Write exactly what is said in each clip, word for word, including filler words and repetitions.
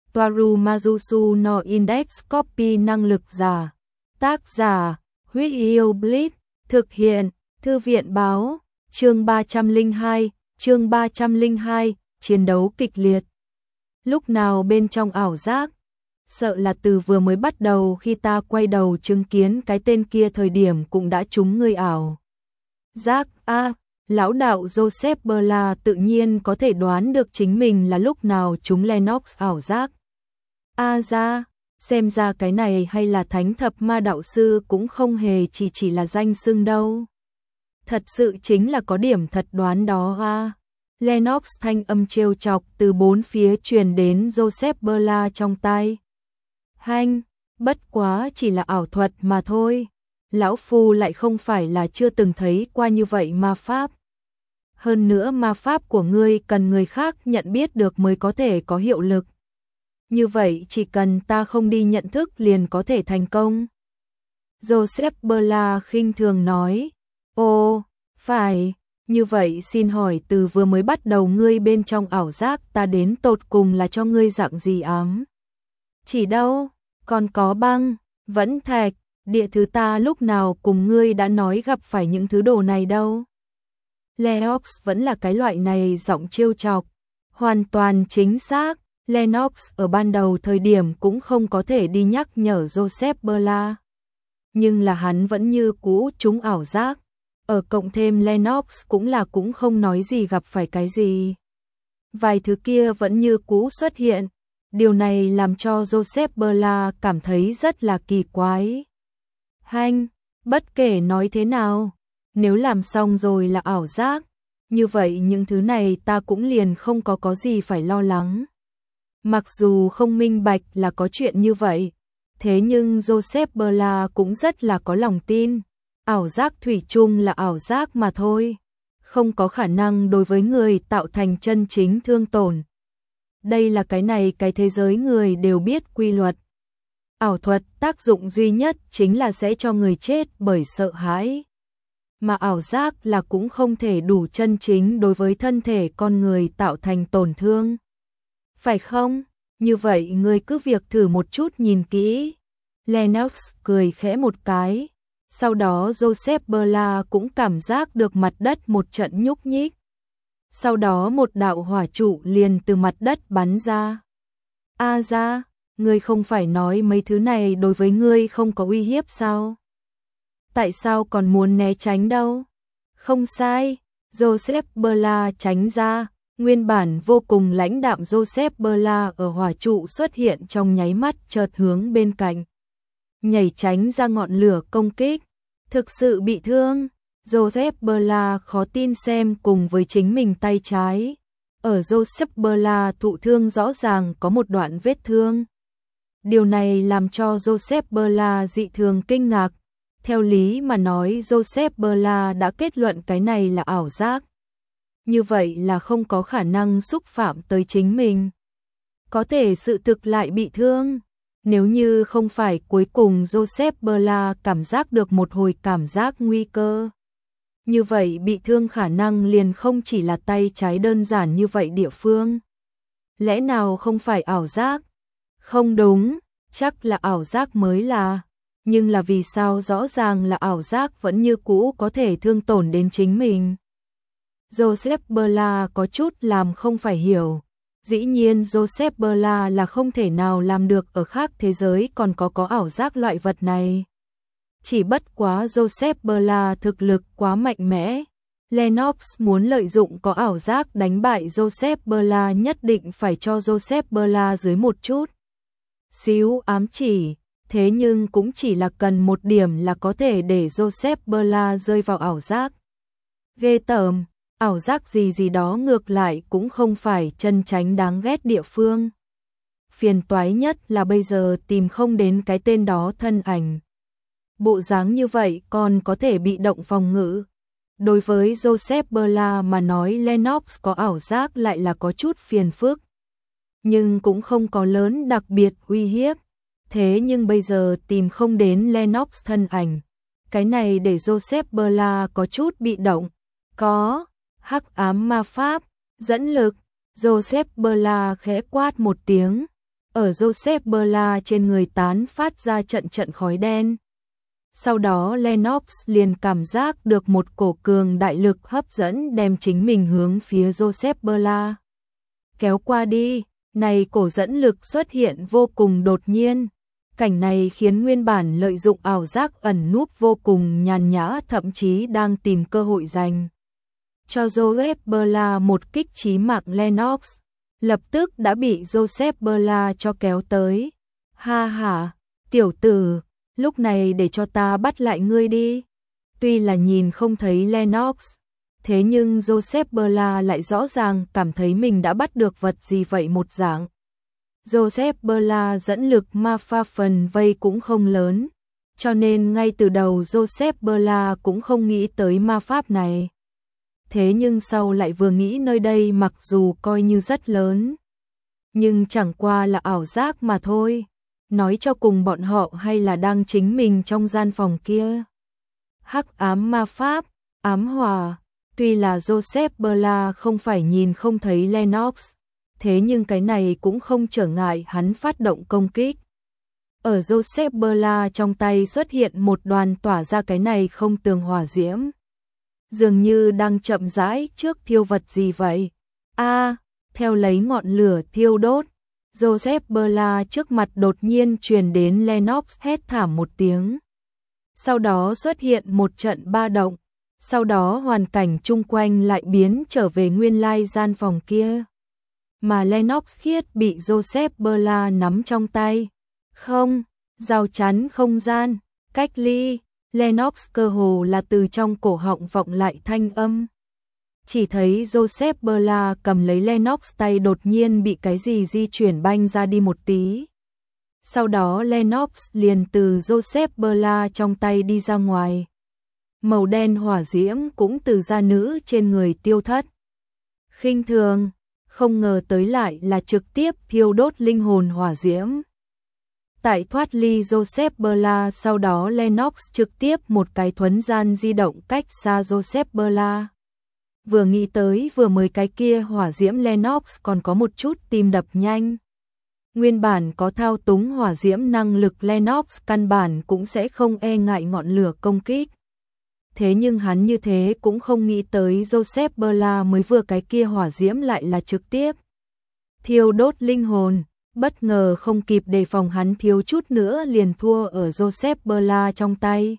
Toaru Majusu no Index Copy năng lực giả. Tác giả, Huyết Yêu Blitz, thực hiện, Thư viện báo, chương ba trăm lẻ hai, chương ba trăm lẻ hai, chiến đấu kịch liệt. Lúc nào bên trong ảo giác? Sợ là từ vừa mới bắt đầu khi ta quay đầu chứng kiến cái tên kia thời điểm cũng đã trúng ngươi ảo. Giác a, lão đạo Joseph Berla tự nhiên có thể đoán được chính mình là lúc nào trúng Lennox ảo giác. A ra, xem ra cái này hay là thánh thập ma đạo sư cũng không hề chỉ chỉ là danh xưng đâu. Thật sự chính là có điểm thật đoán đó a. Lennox thanh âm trêu chọc từ bốn phía truyền đến Joseph Berla trong tai. Hanh, bất quá chỉ là ảo thuật mà thôi. Lão phu lại không phải là chưa từng thấy qua như vậy ma pháp. Hơn nữa ma pháp của ngươi cần người khác nhận biết được mới có thể có hiệu lực. Như vậy chỉ cần ta không đi nhận thức liền có thể thành công. Joseph Berla khinh thường nói. Ồ, phải, như vậy xin hỏi từ vừa mới bắt đầu ngươi bên trong ảo giác ta đến tột cùng là cho ngươi dạng gì ám? Chỉ đâu, còn có băng, vẫn thạch, địa thứ ta lúc nào cùng ngươi đã nói gặp phải những thứ đồ này đâu. Lennox vẫn là cái loại này giọng trêu chọc, hoàn toàn chính xác. Lennox ở ban đầu thời điểm cũng không có thể đi nhắc nhở Joseph Berla. Nhưng là hắn vẫn như cũ trúng ảo giác. Ở cộng thêm Lennox cũng là cũng không nói gì gặp phải cái gì. Vài thứ kia vẫn như cũ xuất hiện. Điều này làm cho Joseph Berla cảm thấy rất là kỳ quái. Hanh, bất kể nói thế nào, nếu làm xong rồi là ảo giác, như vậy những thứ này ta cũng liền không có có gì phải lo lắng. Mặc dù không minh bạch là có chuyện như vậy, thế nhưng Joseph Berla cũng rất là có lòng tin. Ảo giác thủy chung là ảo giác mà thôi, không có khả năng đối với người tạo thành chân chính thương tổn. Đây là cái này cái thế giới người đều biết quy luật. Ảo thuật tác dụng duy nhất chính là sẽ cho người chết bởi sợ hãi. Mà ảo giác là cũng không thể đủ chân chính đối với thân thể con người tạo thành tổn thương. Phải không? Như vậy ngươi cứ việc thử một chút nhìn kỹ. Lennox cười khẽ một cái. Sau đó Joseph Berla cũng cảm giác được mặt đất một trận nhúc nhích. Sau đó một đạo hỏa trụ liền từ mặt đất bắn ra. A ra, ngươi không phải nói mấy thứ này đối với ngươi không có uy hiếp sao? Tại sao còn muốn né tránh đâu? Không sai, Joseph Berla tránh ra. Nguyên bản vô cùng lãnh đạm Joseph Berla ở hỏa trụ xuất hiện trong nháy mắt chợt hướng bên cạnh. Nhảy tránh ra ngọn lửa công kích. Thực sự bị thương. Joseph Berla khó tin xem cùng với chính mình tay trái. Ở Joseph Berla thụ thương rõ ràng có một đoạn vết thương. Điều này làm cho Joseph Berla dị thường kinh ngạc. Theo lý mà nói Joseph Berla đã kết luận cái này là ảo giác. Như vậy là không có khả năng xúc phạm tới chính mình. Có thể sự thực lại bị thương. Nếu như không phải cuối cùng Joseph Berla cảm giác được một hồi cảm giác nguy cơ. Như vậy bị thương khả năng liền không chỉ là tay trái đơn giản như vậy địa phương. Lẽ nào không phải ảo giác? Không đúng, chắc là ảo giác mới là. Nhưng là vì sao rõ ràng là ảo giác vẫn như cũ có thể thương tổn đến chính mình? Joseph Berla có chút làm không phải hiểu. Dĩ nhiên Joseph Berla là không thể nào làm được ở khác thế giới còn có có ảo giác loại vật này. Chỉ bất quá Joseph Berla thực lực quá mạnh mẽ. Lennox muốn lợi dụng có ảo giác đánh bại Joseph Berla nhất định phải cho Joseph Berla dưới một chút. Xíu ám chỉ, thế nhưng cũng chỉ là cần một điểm là có thể để Joseph Berla rơi vào ảo giác. Ghê tởm. Ảo giác gì gì đó ngược lại cũng không phải chân tránh đáng ghét địa phương. Phiền toái nhất là bây giờ tìm không đến cái tên đó thân ảnh. Bộ dáng như vậy còn có thể bị động phòng ngự. Đối với Joseph Berla mà nói Lennox có ảo giác lại là có chút phiền phức. Nhưng cũng không có lớn đặc biệt uy hiếp. Thế nhưng bây giờ tìm không đến Lennox thân ảnh. Cái này để Joseph Berla có chút bị động. Có hắc ám ma pháp, dẫn lực. Joseph Berla khẽ quát một tiếng. ở Joseph Berla trên người tán phát ra trận trận khói đen. Sau đó Lennox liền cảm giác được một cổ cường đại lực hấp dẫn đem chính mình hướng phía Joseph Berla kéo qua đi. Này cổ dẫn lực xuất hiện vô cùng đột nhiên. Cảnh này khiến nguyên bản lợi dụng ảo giác ẩn núp vô cùng nhàn nhã, thậm chí đang tìm cơ hội dành cho Joseph Berla một kích chí mạng Lennox, lập tức đã bị Joseph Berla cho kéo tới. Ha ha, tiểu tử, lúc này để cho ta bắt lại ngươi đi. Tuy là nhìn không thấy Lennox, thế nhưng Joseph Berla lại rõ ràng cảm thấy mình đã bắt được vật gì vậy một dạng. Joseph Berla dẫn lực ma pháp phần vây cũng không lớn, cho nên ngay từ đầu Joseph Berla cũng không nghĩ tới ma pháp này. Thế nhưng sau lại vừa nghĩ nơi đây mặc dù coi như rất lớn, nhưng chẳng qua là ảo giác mà thôi. Nói cho cùng bọn họ hay là đang chính mình trong gian phòng kia. Hắc ám ma pháp, ám hòa, tuy là Joseph Berla không phải nhìn không thấy Lennox, thế nhưng cái này cũng không trở ngại hắn phát động công kích. Ở Joseph Berla trong tay xuất hiện một đoàn tỏa ra cái này không tường hỏa diễm. Dường như đang chậm rãi trước thiêu vật gì vậy. A, à, theo lấy ngọn lửa thiêu đốt, Joseph Berla trước mặt đột nhiên truyền đến Lennox hét thảm một tiếng. Sau đó xuất hiện một trận ba động, sau đó hoàn cảnh chung quanh lại biến trở về nguyên lai gian phòng kia. Mà Lennox khiết bị Joseph Berla nắm trong tay. Không, rào chắn không gian, cách ly, Lennox cơ hồ là từ trong cổ họng vọng lại thanh âm. Chỉ thấy Joseph Berla cầm lấy Lennox, tay đột nhiên bị cái gì di chuyển banh ra đi một tí. Sau đó Lennox liền từ Joseph Berla trong tay đi ra ngoài. Màu đen hỏa diễm cũng từ da nữ trên người tiêu thất. Khinh thường, không ngờ tới lại là trực tiếp thiêu đốt linh hồn hỏa diễm. Tại thoát ly Joseph Berla sau đó Lennox trực tiếp một cái thuấn gian di động cách xa Joseph Berla. Vừa nghĩ tới vừa mới cái kia hỏa diễm Lennox còn có một chút tim đập nhanh. Nguyên bản có thao túng hỏa diễm năng lực Lennox căn bản cũng sẽ không e ngại ngọn lửa công kích. Thế nhưng hắn như thế cũng không nghĩ tới Joseph Berla mới vừa cái kia hỏa diễm lại là trực tiếp thiêu đốt linh hồn. Bất ngờ không kịp đề phòng hắn thiếu chút nữa liền thua ở Joseph Berla trong tay.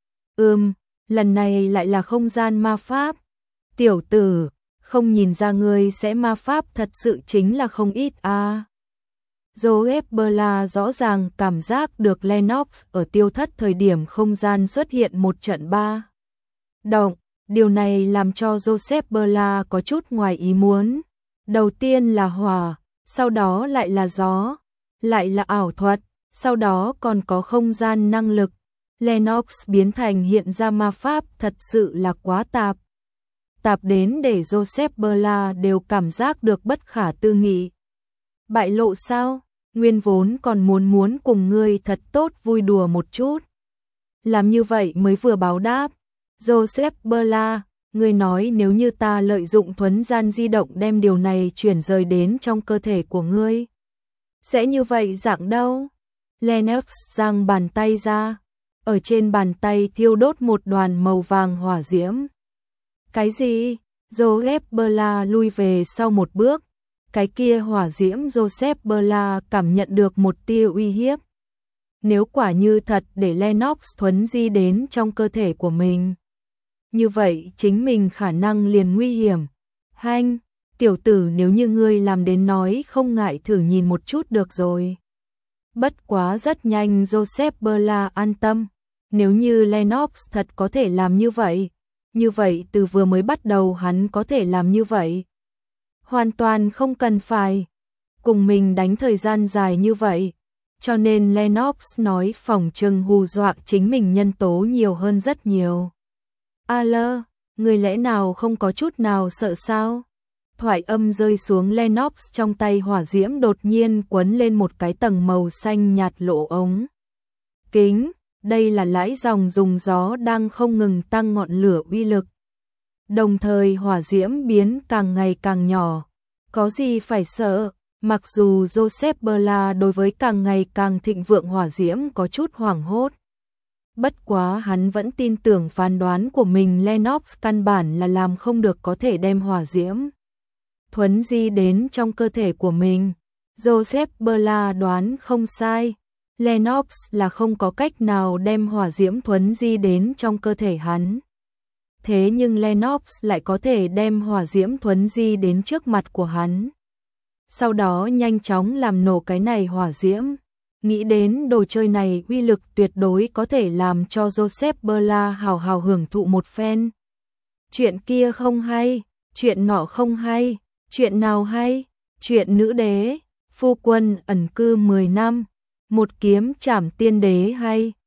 Ừm, lần này lại là không gian ma pháp. Tiểu tử, không nhìn ra ngươi sẽ ma pháp thật sự chính là không ít à. Joseph Berla rõ ràng cảm giác được Lennox ở tiêu thất thời điểm không gian xuất hiện một trận ba động. Điều này làm cho Joseph Berla có chút ngoài ý muốn. Đầu tiên là hỏa, sau đó lại là gió, lại là ảo thuật, sau đó còn có không gian năng lực. Lennox biến thành hiện ra ma pháp thật sự là quá tạp. Tạp đến để Joseph Berla đều cảm giác được bất khả tư nghị. Bại lộ sao? Nguyên vốn còn muốn muốn cùng ngươi thật tốt vui đùa một chút. Làm như vậy mới vừa báo đáp. Joseph Berla, ngươi nói nếu như ta lợi dụng thuấn gian di động đem điều này chuyển rời đến trong cơ thể của ngươi, sẽ như vậy dạng đâu? Lennox giang bàn tay ra, ở trên bàn tay thiêu đốt một đoàn màu vàng hỏa diễm. Cái gì? Joseph Berla lui về sau một bước. Cái kia hỏa diễm Joseph Berla cảm nhận được một tia uy hiếp. Nếu quả như thật để Lennox thuấn di đến trong cơ thể của mình, như vậy chính mình khả năng liền nguy hiểm. Hanh, tiểu tử, nếu như ngươi làm đến nói không ngại thử nhìn một chút được rồi. Bất quá rất nhanh Joseph Berla an tâm. Nếu như Lennox thật có thể làm như vậy, như vậy từ vừa mới bắt đầu hắn có thể làm như vậy. Hoàn toàn không cần phải cùng mình đánh thời gian dài như vậy. Cho nên Lennox nói phỏng chừng hù dọa chính mình nhân tố nhiều hơn rất nhiều. A lơ, người lẽ nào không có chút nào sợ sao? Thoại âm rơi xuống, Lennox trong tay hỏa diễm đột nhiên quấn lên một cái tầng màu xanh nhạt lộ ống kính. Đây là lãi dòng dùng gió đang không ngừng tăng ngọn lửa uy lực. Đồng thời hỏa diễm biến càng ngày càng nhỏ. Có gì phải sợ, Mặc dù Joseph Bella đối với càng ngày càng thịnh vượng hỏa diễm có chút hoảng hốt. Bất quá hắn vẫn tin tưởng phán đoán của mình, Lennox căn bản là làm không được có thể đem hỏa diễm thuấn di đến trong cơ thể của mình. Joseph Bella đoán không sai, Lennox là không có cách nào đem hỏa diễm thuấn di đến trong cơ thể hắn. Thế nhưng Lennox lại có thể đem hỏa diễm thuấn di đến trước mặt của hắn. Sau đó nhanh chóng làm nổ cái này hỏa diễm. Nghĩ đến đồ chơi này uy lực tuyệt đối có thể làm cho Joseph Bella hào hào hưởng thụ một phen. Chuyện kia không hay, chuyện nọ không hay, chuyện nào hay, chuyện nữ đế, phu quân ẩn cư mười năm, một kiếm trảm tiên đế hay.